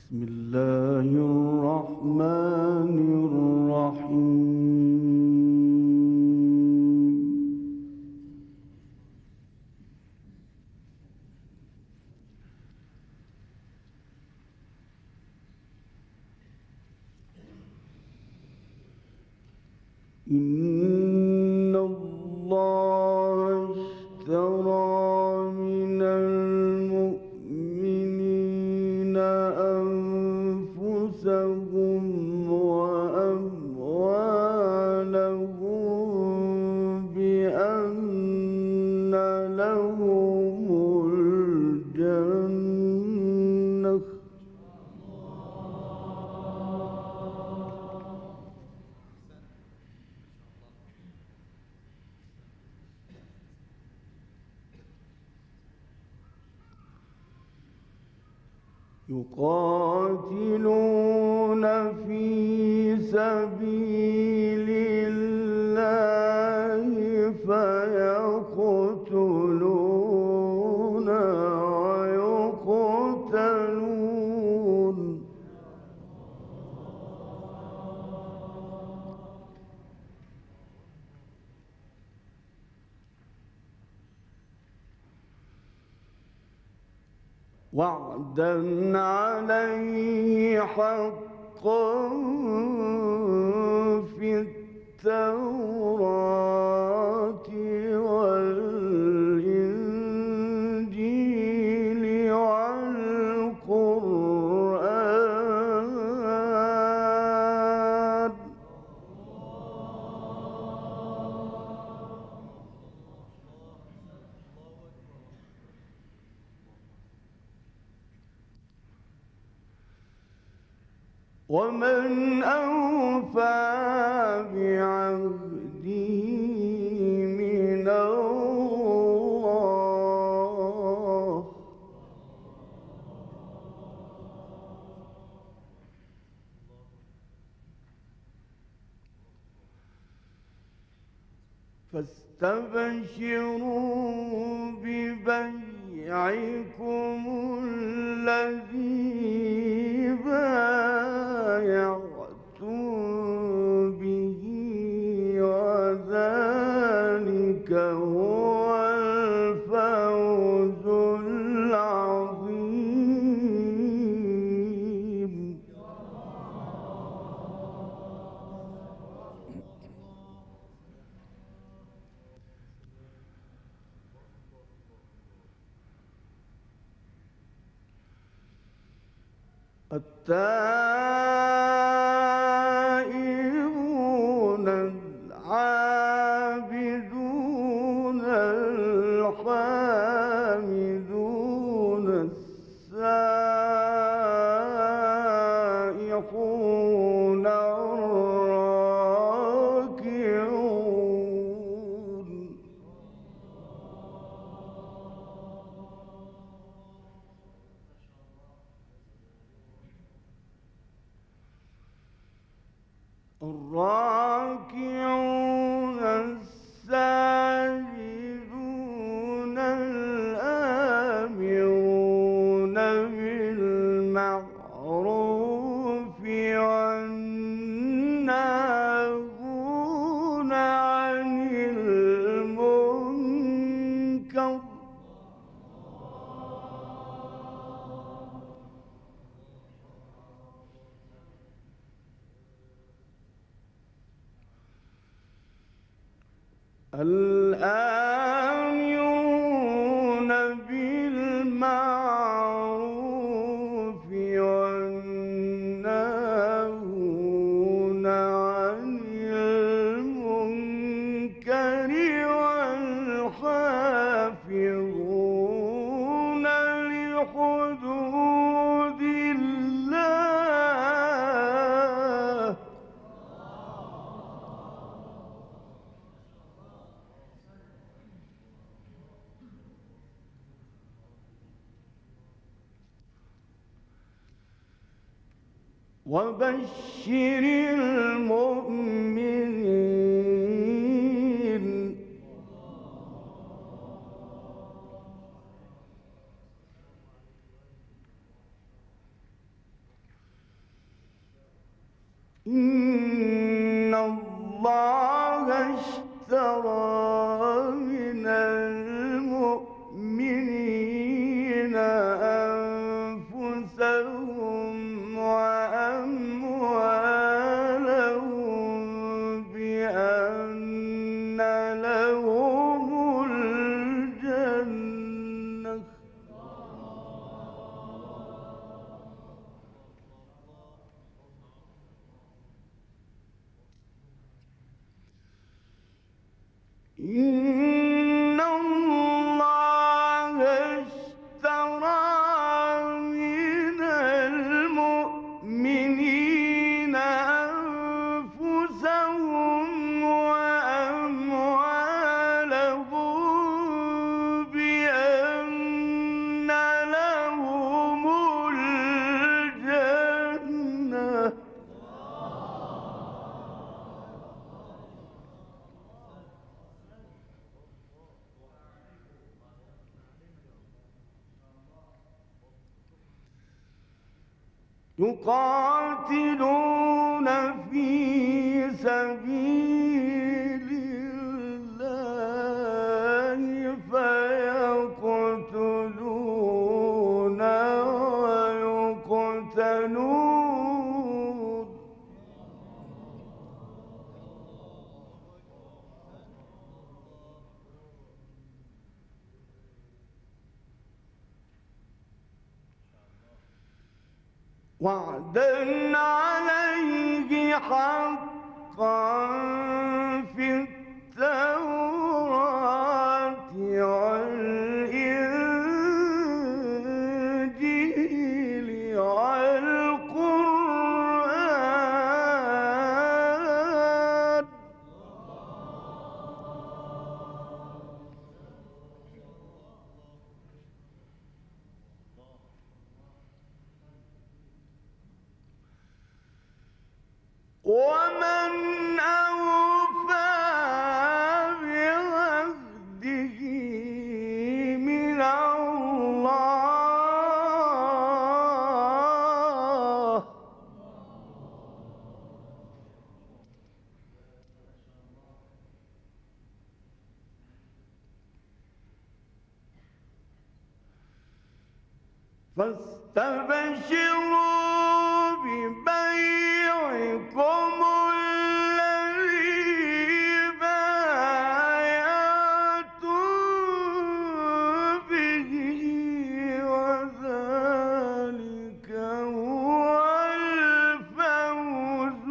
بسم الله الرحمن الرحيم. إن الله اشترى من المؤمنين أنفسهم وأموالهم بأن لهم الجنة يقاتلون في سبيل الله فيقتلون ويقتلون وعدا عليه حقا في التوراة والإنجيل والقرآن ومن أوفى بعهده من الله فاستبشروا ببيعكم الذي بايعتم به وذلك هو الفوز العظيم. التائبون العابدون الحامدون السائحون الراكعون الساجدون الآمرون بالمعروف والناهون عن المنكر الآمرون بالمعروف والناهون عن المنكر والحافظون لحدود الله وبشر المؤمنين إن الله اشترى من المؤمنين أنفسهم وأموالهم بأن لهم الجنة إن الله اشترى من المؤمنين أنفسهم وأموالهم بأن لهم الجنة يقاتلون في سبيل الله فيقتلون ويقتلون وعدا عليه حقا في التوراة والإنجيل والقرآن ومن أوفى بعهده من الله فاستبشروا ببيعكم الذي بايعتم به وذلك هو الفوز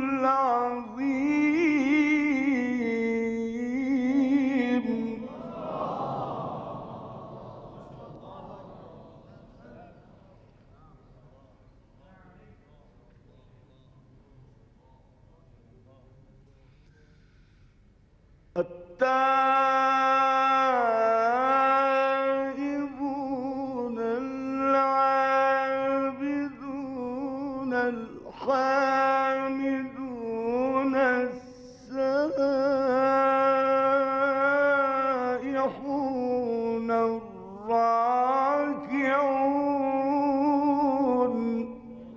العظيم التائبون العابدون الحامدون السائحون الراكعون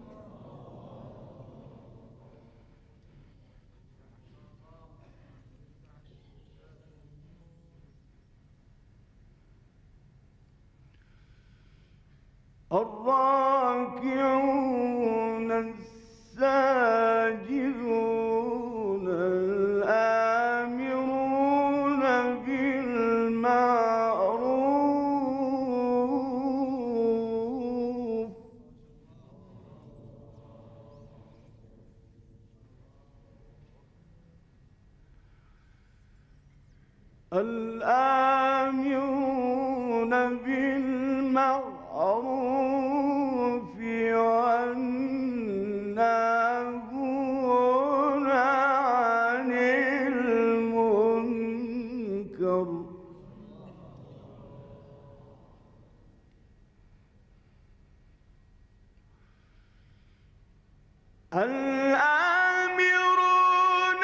الراكعون الساجدون الآمرون بالمعروف الآمرون بالمعروف والناهون عن المنكر الآمرون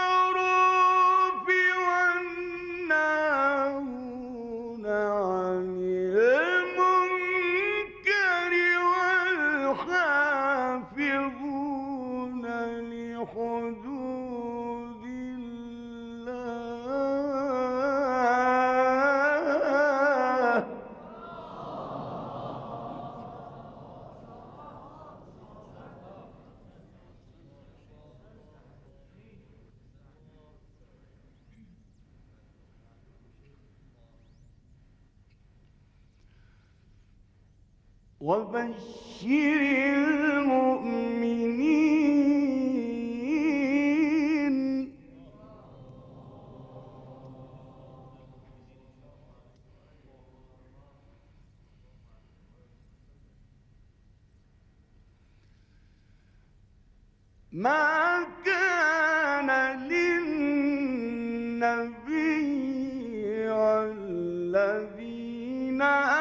بالمعروف والناهون عن وبشر المؤمنين. ما كان للنبي والذين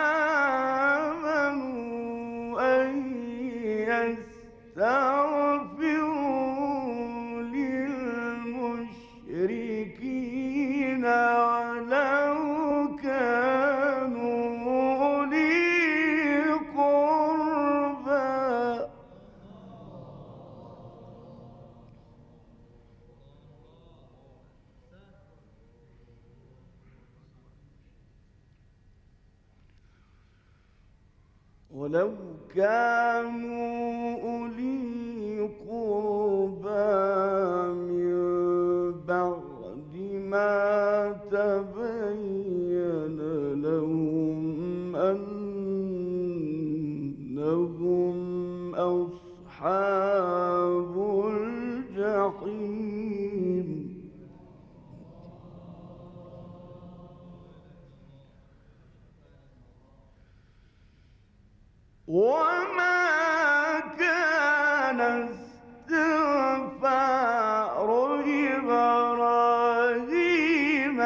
آمنوا أن يستغفروا للمشركين ولو كانوا أولي قربى. ولو كانوا أولي قربى من بعد ما تبين لهم أنهم أصحاب الجحيم. وما كان استغفار إبراهيم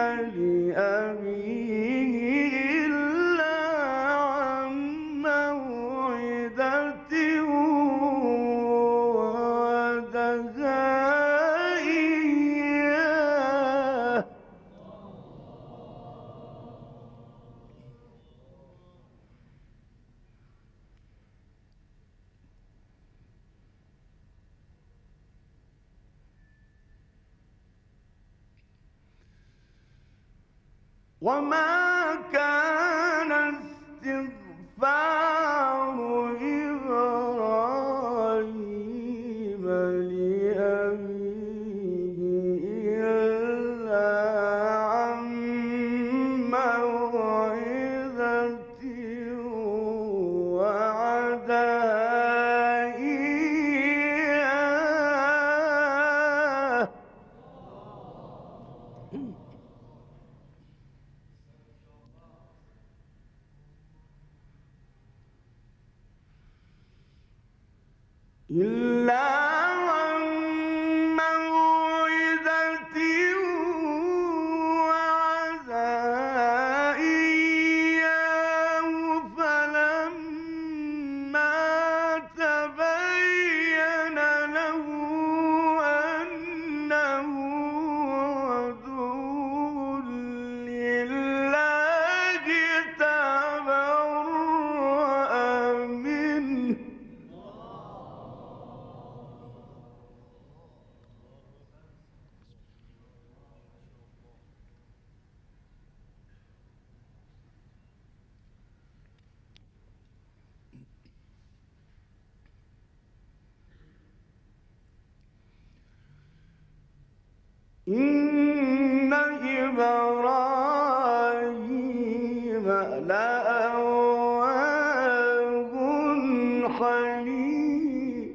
لأبيه إلا عن موعدة وعدها إياه. وما كان استغفار إبراهيم لأبيه إلا عن موعدة وعدها إياه. إلا عن موعدة وعدها إياه فلما تبين له أنه عدو لله تبرأ منه. إن إبراهيم لأواه حليم.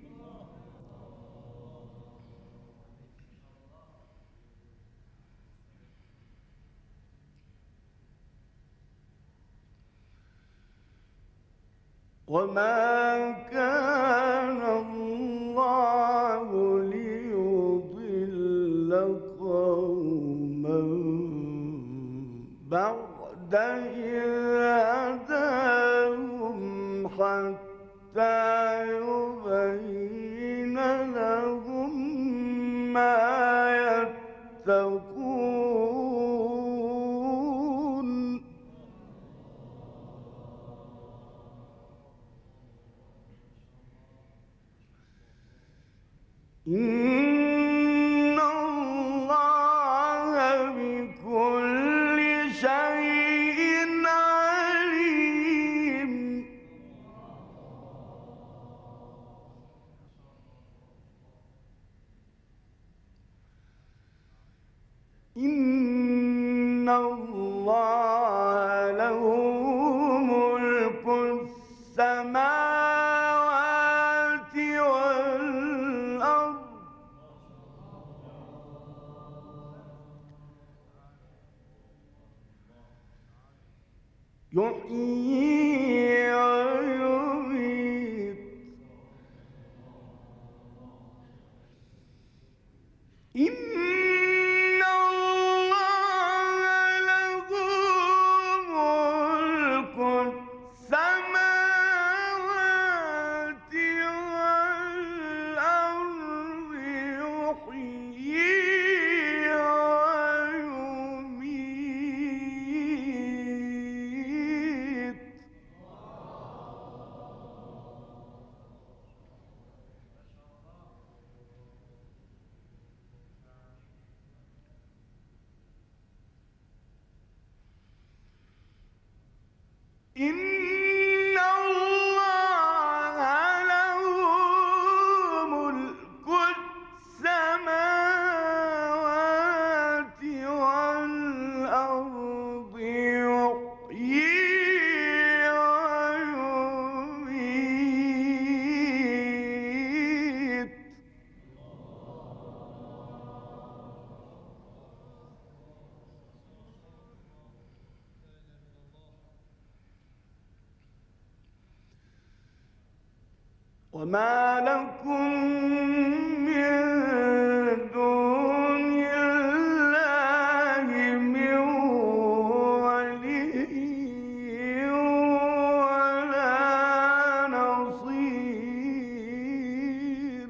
وما كان الله ليضل قوما بعد إذ هداهم حتى يبين لهم ما يتقون. إن الله بكل شيء عليم. إن الله له ملك السماوات يحيي ويميت إن الله له ملك السماوات والأرض يحيي ويميت إن الله له ملك السماوات والأرض يحيي ويميت وما لكم من دون الله من ولي ولا نصير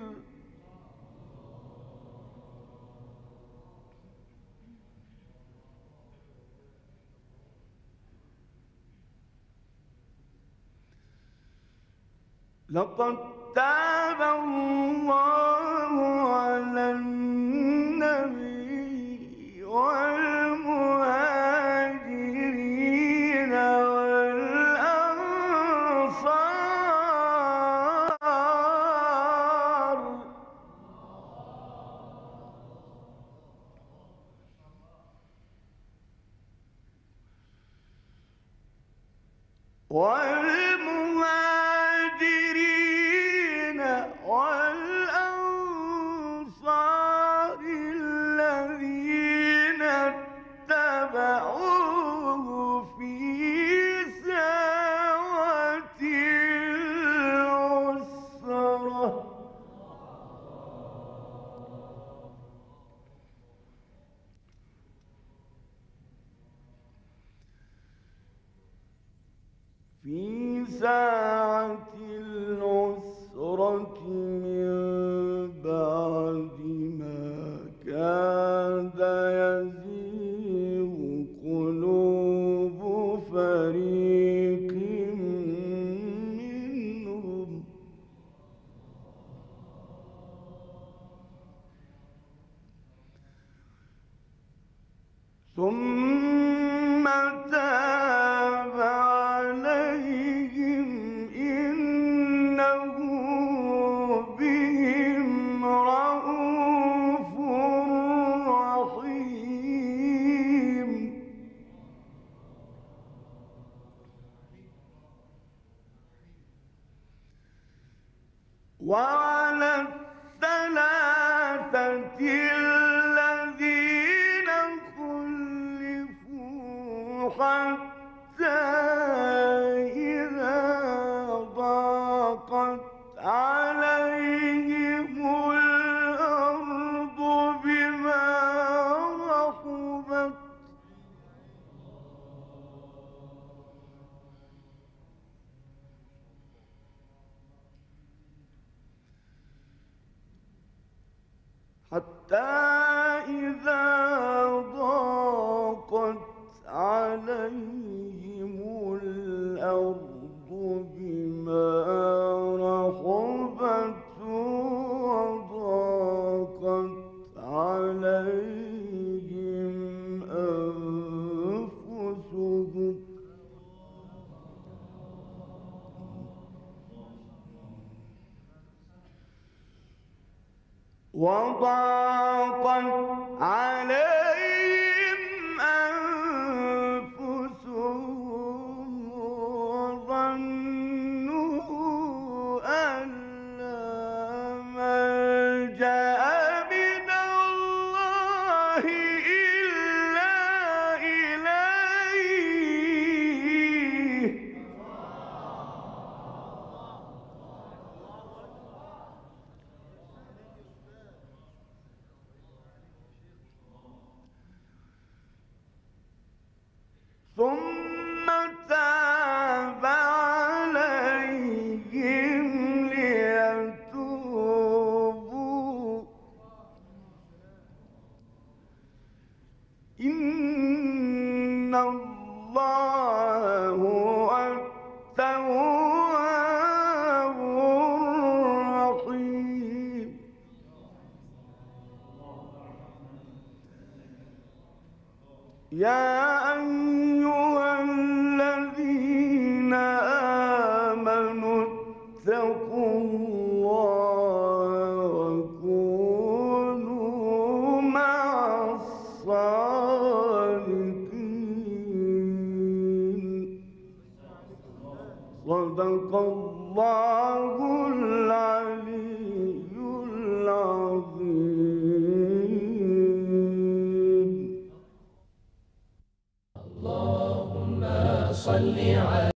لقد تاب الله على النبي والمهاجرين والأنصار الذين اتبعوه في ساعة العسرة من بعد ما كاد يزيغ قلوب فريق منهم ثم تاب عليهم إنه بهم رءوف رحيم وعلى الثلاثة الذين خلفوا حتى إذا ضاقت عليهم الأرض بما رحبت حتى إذا ضاقت عليهم الأرض بما رحبت وضاقت عليهم أنفسهم وضاقت عليهم أنفسهم وظنوا أن لا ملجأ من الله إلا إليه يا أيها الذين آمنوا اتقوا الله وكونوا مع الصادقين. صدق الله العلي العظيم. اللهم صل على